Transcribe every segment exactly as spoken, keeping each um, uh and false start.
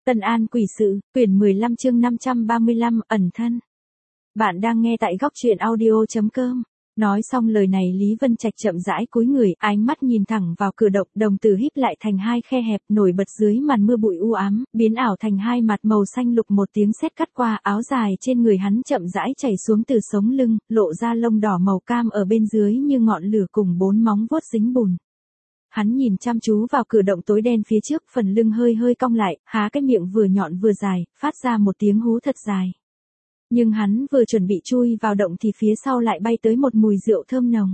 Tân An quỷ sự, quyển mười lăm chương năm trăm ba mươi lăm, ẩn thân. Bạn đang nghe tại góc truyện audio chấm com. Nói xong lời này Lý Vân Trạch chậm rãi cúi người, ánh mắt nhìn thẳng vào cửa động, đồng tử híp lại thành hai khe hẹp, nổi bật dưới màn mưa bụi u ám, biến ảo thành hai mặt màu xanh lục. Một tiếng sét cắt qua, áo dài trên người hắn chậm rãi chảy xuống từ sống lưng, lộ ra lông đỏ màu cam ở bên dưới như ngọn lửa cùng bốn móng vuốt dính bùn. Hắn nhìn chăm chú vào cửa động tối đen phía trước, phần lưng hơi hơi cong lại, há cái miệng vừa nhọn vừa dài, phát ra một tiếng hú thật dài. Nhưng hắn vừa chuẩn bị chui vào động thì phía sau lại bay tới một mùi rượu thơm nồng.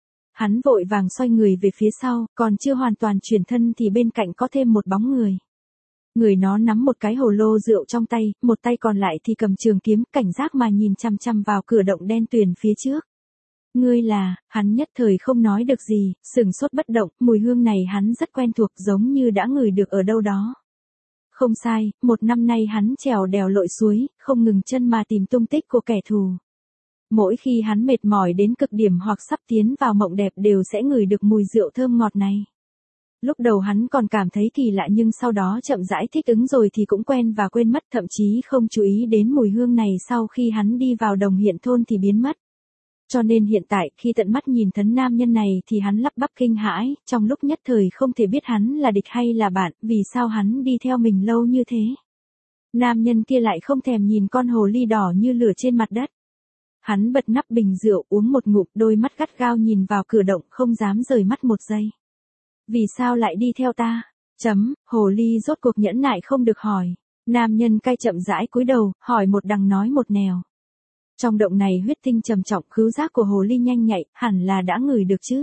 Hắn vội vàng xoay người về phía sau, còn chưa hoàn toàn chuyển thân thì bên cạnh có thêm một bóng người. Người nó nắm một cái hồ lô rượu trong tay, một tay còn lại thì cầm trường kiếm, cảnh giác mà nhìn chăm chăm vào cửa động đen tuyền phía trước. Ngươi là, hắn nhất thời không nói được gì, sừng sốt bất động, mùi hương này hắn rất quen thuộc, giống như đã ngửi được ở đâu đó. Không sai, một năm nay hắn trèo đèo lội suối, không ngừng chân mà tìm tung tích của kẻ thù. Mỗi khi hắn mệt mỏi đến cực điểm hoặc sắp tiến vào mộng đẹp đều sẽ ngửi được mùi rượu thơm ngọt này. Lúc đầu hắn còn cảm thấy kỳ lạ nhưng sau đó chậm rãi thích ứng rồi thì cũng quen và quên mất, thậm chí không chú ý đến mùi hương này sau khi hắn đi vào đồng hiện thôn thì biến mất. Cho nên hiện tại khi tận mắt nhìn thấy nam nhân này thì hắn lắp bắp kinh hãi, trong lúc nhất thời không thể biết hắn là địch hay là bạn, vì sao hắn đi theo mình lâu như thế. Nam nhân kia lại không thèm nhìn con hồ ly đỏ như lửa trên mặt đất. Hắn bật nắp bình rượu uống một ngụm, đôi mắt gắt gao nhìn vào cửa động không dám rời mắt một giây. Vì sao lại đi theo ta? Chấm, hồ ly rốt cuộc nhẫn nại không được hỏi. Nam nhân cay chậm rãi cúi đầu, hỏi một đằng nói một nẻo. Trong động này huyết tinh trầm trọng, khứu giác của hồ ly nhanh nhạy, hẳn là đã ngửi được chứ.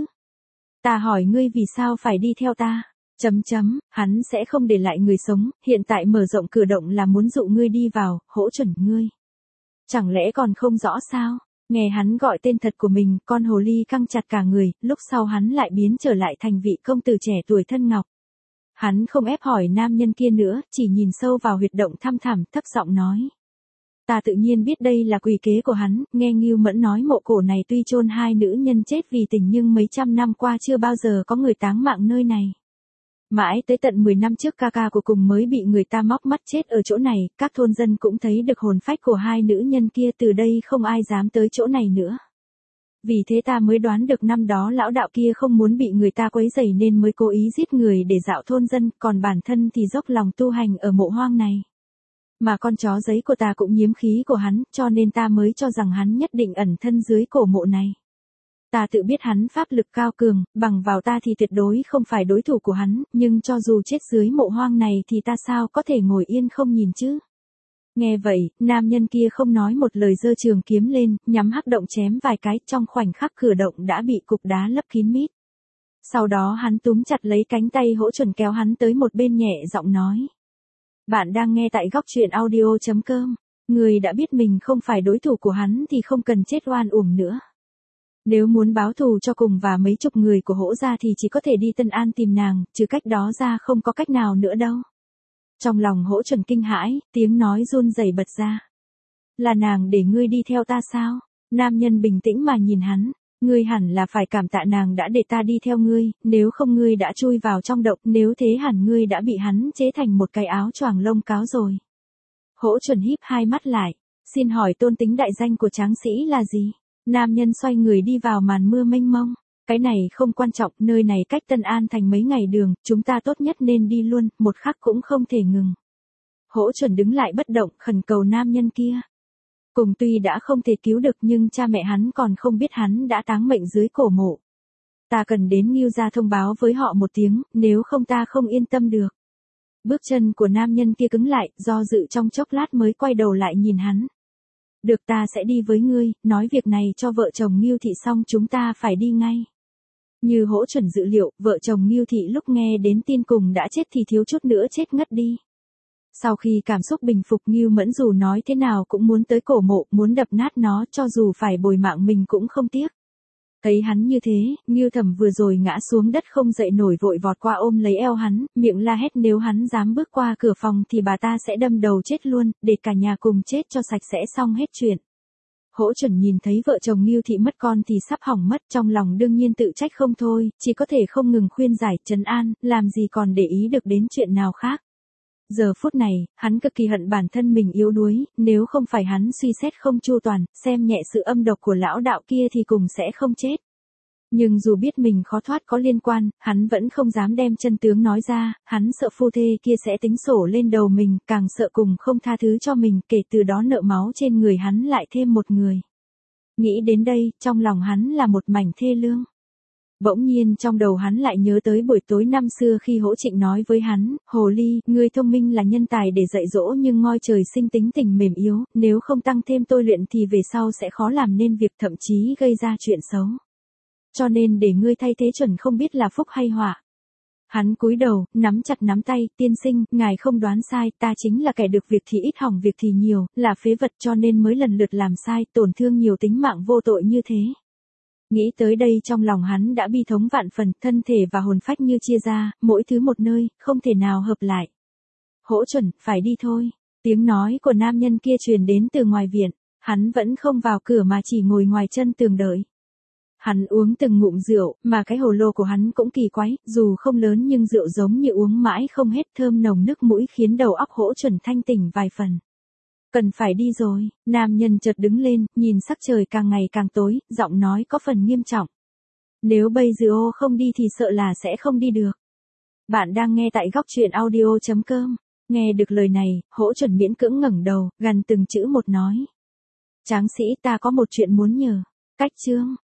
Ta hỏi ngươi vì sao phải đi theo ta? Chấm chấm, hắn sẽ không để lại người sống, hiện tại mở rộng cửa động là muốn dụ ngươi đi vào, hỗ chuẩn ngươi. Chẳng lẽ còn không rõ sao? Nghe hắn gọi tên thật của mình, con hồ ly căng chặt cả người, lúc sau hắn lại biến trở lại thành vị công tử trẻ tuổi thân ngọc. Hắn không ép hỏi nam nhân kia nữa, chỉ nhìn sâu vào huyệt động thăm thẳm, thấp giọng nói. Ta tự nhiên biết đây là quỷ kế của hắn, nghe Ngưu Mẫn nói mộ cổ này tuy chôn hai nữ nhân chết vì tình nhưng mấy trăm năm qua chưa bao giờ có người táng mạng nơi này. Mãi tới tận mười năm trước ca ca của cùng mới bị người ta móc mắt chết ở chỗ này, các thôn dân cũng thấy được hồn phách của hai nữ nhân kia, từ đây không ai dám tới chỗ này nữa. Vì thế ta mới đoán được năm đó lão đạo kia không muốn bị người ta quấy rầy nên mới cố ý giết người để dạo thôn dân, còn bản thân thì dốc lòng tu hành ở mộ hoang này. Mà con chó giấy của ta cũng nhiễm khí của hắn, cho nên ta mới cho rằng hắn nhất định ẩn thân dưới cổ mộ này. Ta tự biết hắn pháp lực cao cường, bằng vào ta thì tuyệt đối không phải đối thủ của hắn, nhưng cho dù chết dưới mộ hoang này thì ta sao có thể ngồi yên không nhìn chứ. Nghe vậy, nam nhân kia không nói một lời giơ trường kiếm lên, nhắm hắc động chém vài cái, trong khoảnh khắc cửa động đã bị cục đá lấp kín mít. Sau đó hắn túm chặt lấy cánh tay hỗ chuẩn kéo hắn tới một bên, nhẹ giọng nói. Bạn đang nghe tại góc truyện audio chấm com. Người đã biết mình không phải đối thủ của hắn thì không cần chết oan uổng nữa. Nếu muốn báo thù cho cùng và mấy chục người của Hỗ gia thì chỉ có thể đi Tân An tìm nàng, trừ cách đó ra không có cách nào nữa đâu. Trong lòng Hỗ chuẩn kinh hãi, tiếng nói run rẩy bật ra. Là nàng để ngươi đi theo ta sao? Nam nhân bình tĩnh mà nhìn hắn. Ngươi hẳn là phải cảm tạ nàng đã để ta đi theo ngươi, nếu không ngươi đã chui vào trong động, nếu thế hẳn ngươi đã bị hắn chế thành một cái áo choàng lông cáo rồi. Hỗ chuẩn híp hai mắt lại, xin hỏi tôn tính đại danh của tráng sĩ là gì? Nam nhân xoay người đi vào màn mưa mênh mông. Cái này không quan trọng, nơi này cách Tân An thành mấy ngày đường, chúng ta tốt nhất nên đi luôn, một khắc cũng không thể ngừng. Hỗ chuẩn đứng lại bất động, khẩn cầu nam nhân kia. Cùng tuy đã không thể cứu được nhưng cha mẹ hắn còn không biết hắn đã táng mệnh dưới cổ mộ. Ta cần đến Ngưu gia thông báo với họ một tiếng, nếu không ta không yên tâm được. Bước chân của nam nhân kia cứng lại, do dự trong chốc lát mới quay đầu lại nhìn hắn. Được, ta sẽ đi với ngươi, nói việc này cho vợ chồng Ngưu thị xong chúng ta phải đi ngay. Như Hỗ chuẩn dự liệu, vợ chồng Ngưu thị lúc nghe đến tin cùng đã chết thì thiếu chút nữa chết ngất đi. Sau khi cảm xúc bình phục, Ngưu Mẫn dù nói thế nào cũng muốn tới cổ mộ, muốn đập nát nó, cho dù phải bồi mạng mình cũng không tiếc. Thấy hắn như thế, Ngưu Thẩm vừa rồi ngã xuống đất không dậy nổi vội vọt qua ôm lấy eo hắn, miệng la hét nếu hắn dám bước qua cửa phòng thì bà ta sẽ đâm đầu chết luôn, để cả nhà cùng chết cho sạch sẽ xong hết chuyện. Hỗ chuẩn nhìn thấy vợ chồng Ngưu thị mất con thì sắp hỏng mất, trong lòng đương nhiên tự trách không thôi, chỉ có thể không ngừng khuyên giải, trấn an, làm gì còn để ý được đến chuyện nào khác. Giờ phút này, hắn cực kỳ hận bản thân mình yếu đuối, nếu không phải hắn suy xét không chu toàn, xem nhẹ sự âm độc của lão đạo kia thì cùng sẽ không chết. Nhưng dù biết mình khó thoát có liên quan, hắn vẫn không dám đem chân tướng nói ra, hắn sợ phu thê kia sẽ tính sổ lên đầu mình, càng sợ cùng không tha thứ cho mình, kể từ đó nợ máu trên người hắn lại thêm một người. Nghĩ đến đây, trong lòng hắn là một mảnh thê lương. Bỗng nhiên trong đầu hắn lại nhớ tới buổi tối năm xưa khi Hỗ Trịnh nói với hắn, Hồ Ly, ngươi thông minh là nhân tài để dạy dỗ nhưng ngoi trời sinh tính tình mềm yếu, nếu không tăng thêm tôi luyện thì về sau sẽ khó làm nên việc thậm chí gây ra chuyện xấu. Cho nên để ngươi thay thế chuẩn không biết là phúc hay họa. Hắn cúi đầu, nắm chặt nắm tay, tiên sinh, ngài không đoán sai, ta chính là kẻ được việc thì ít hỏng việc thì nhiều, là phế vật cho nên mới lần lượt làm sai, tổn thương nhiều tính mạng vô tội như thế. Nghĩ tới đây trong lòng hắn đã bi thống vạn phần, thân thể và hồn phách như chia ra, mỗi thứ một nơi, không thể nào hợp lại. Hỗ Chuẩn, phải đi thôi. Tiếng nói của nam nhân kia truyền đến từ ngoài viện, hắn vẫn không vào cửa mà chỉ ngồi ngoài chân tường đợi. Hắn uống từng ngụm rượu, mà cái hồ lô của hắn cũng kỳ quái, dù không lớn nhưng rượu giống như uống mãi không hết, thơm nồng nức mũi khiến đầu óc Hỗ Chuẩn thanh tỉnh vài phần. Cần phải đi rồi, nam nhân chợt đứng lên, nhìn sắc trời càng ngày càng tối, giọng nói có phần nghiêm trọng. Nếu bây giờ ô không đi thì sợ là sẽ không đi được. Bạn đang nghe tại góc truyện audio chấm com. Nghe được lời này, Hỗ Chuẩn miễn cưỡng ngẩng đầu, gằn từng chữ một nói. Tráng sĩ, ta có một chuyện muốn nhờ. Cách chương.